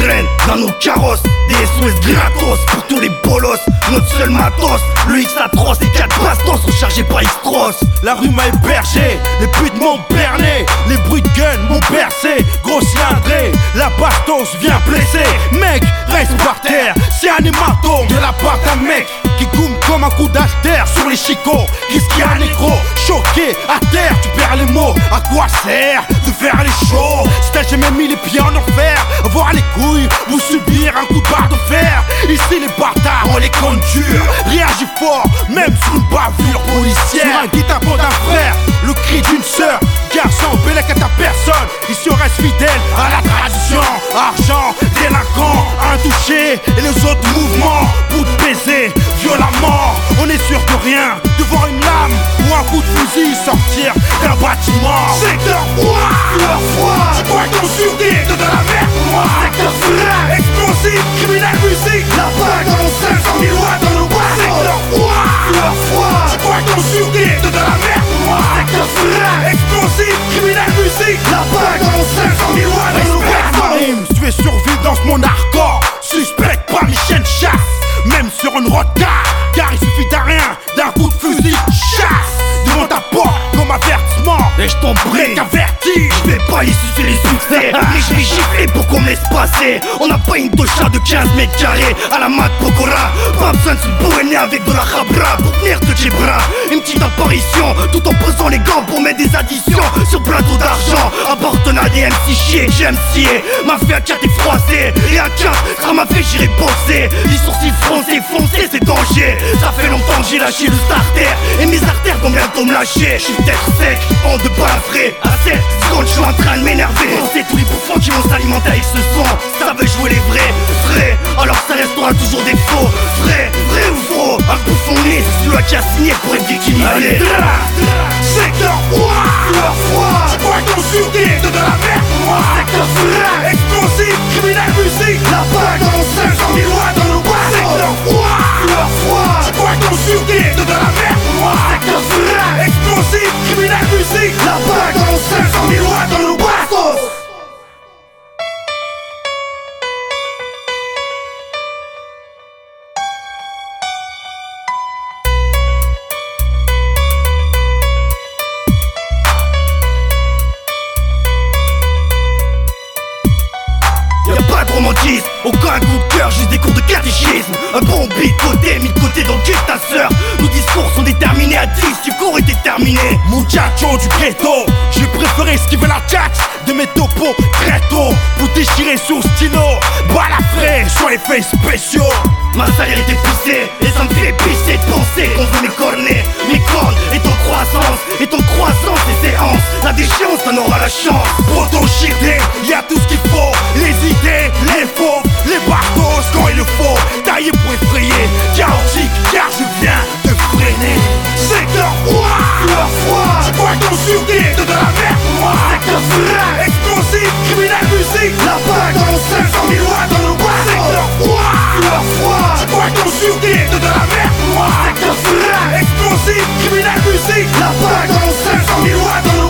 traîne dans nos carrosses, des SOS gratos pour tous les bolos. Notre seul matos, le X atroce et 4 bastos rechargés par X-Tros. La rue m'a hébergé, les putes m'ont berné, les bruits de gun m'ont bercé. Gros cylindré, la bastos vient blesser. Mec, reste par terre, c'est un hématome de la part d'un mec qui goume comme un coup d'altère sur les chicots. Qu'est-ce qu'il y a, négro? Choqué, à terre, tu perds les mots. À quoi sert de faire les shows si t'as jamais mis les pieds en enfer? Avoir les couilles, vous subir un coup de barre de fer. Ici les bâtards, on les conjure. Réagis fort, même sur une bavure policière. Sur un guet-apens d'un frère, le cri d'une sœur. Garçon, bellec à ta personne. Ici on reste fidèle à la tradition. Argent, délinquant, intouché. Et les autres mouvements, pour te baiser violemment. On est sûr de rien, devant une lame ou un coup de fusil sortir d'un bâtiment. Secteur froid, fleur froid. Tu crois qu'on surgit de la merde pour moi. Secteur froid, explosif, criminel musique. La bague dans nos 500 000 watts dans nos boîtes. Secteur froid, fleur froid. Tu crois qu'on surgit de la merde pour moi. Secteur froid, explosif, criminel musique. La bague dans nos 500 000 watts dans nos boîtes. Si tu veux survivre dans ce monde hardcore, suspecte pas mes chaînes chasse. Même sur une route car il suffit d'un rien, d'un coup de fusil, chasse devant ta porte comme avertissement. Et je t'en prie, averti, je vais pas y sucer les succès. Mais je vais gifler pour qu'on me laisse passer. On n'a pas une docha de 15 mètres carrés à la mat Pokora. Pas besoin de se bourrer avec de la khabra pour venir te djibra. Une petite apparition, tout en posant les gants pour mettre des additions sur plateau d'argent. Appartenant à des MC chiés, j'aime scier. Ma fée à 4 est froissée, et à 4 sera ma fée, j'irai bosser. Les sourcils froncés, foncés, c'est danger. Ça fait longtemps que j'ai lâché le starter, et mes artères vont bientôt me lâcher. Je suis peut-être sec, en de balafré. À 7 secondes, je suis en train de m'énerver. On sait tous les bouffons qui vont s'alimenter avec ce son. Ça veut jouer les vrais, alors ça restera toujours des faux. Vrai ou faux, un bouffon né, c'est celui qui a signé pour être victimisé. Secteur froid, fleur froid. Tu crois qu'on surgit de la merde pour moi. Secteur froid, explosif, criminel musique. La bague dans nos 500 000 watts dans nos boîtes. Secteur froid, fleur froid. Tu crois qu'on surgit de la merde pour moi. Secteur froid, explosif, criminel musique. La bague dans nos 500 000 watts dans nos boîtes. Romantisme, aucun coup de cœur, juste des cours de catéchisme. Un bon beat côté, mis de côté dans le cul de ta sœur. Nos discours sont déterminés à 10, tu cours et t'es terminé. Muchacho du ghetto, j'ai préféré esquiver la taxe de mes topos très tôt. Pour déchirer sur stylo, balafré sur les faits spéciaux. Ma salaire était poussée, et ça me fait pisser de penser qu'on veut m'écorner. Mes cornes et ton croissance, et séance. La déchéance, t'en auras la chance. Pour ton shitting, y'a tout ce qu'il faut. Les idées, les faux, les bartos quand il le faut. Taillé pour effrayer, chaotique car je viens de freiner. Secteur froid, fleur froid. Tu crois qu'on surgit de la merde pour moi. Secteur froid, explosif, criminel musique. La bague dans nos 500 000 watts dans nos boîtes. Secteur froid, fleur froid. Tu crois qu'on surgit de la merde pour moi. Secteur froid, explosif, criminel musique. La bague dans nos 500 000 watts dans nos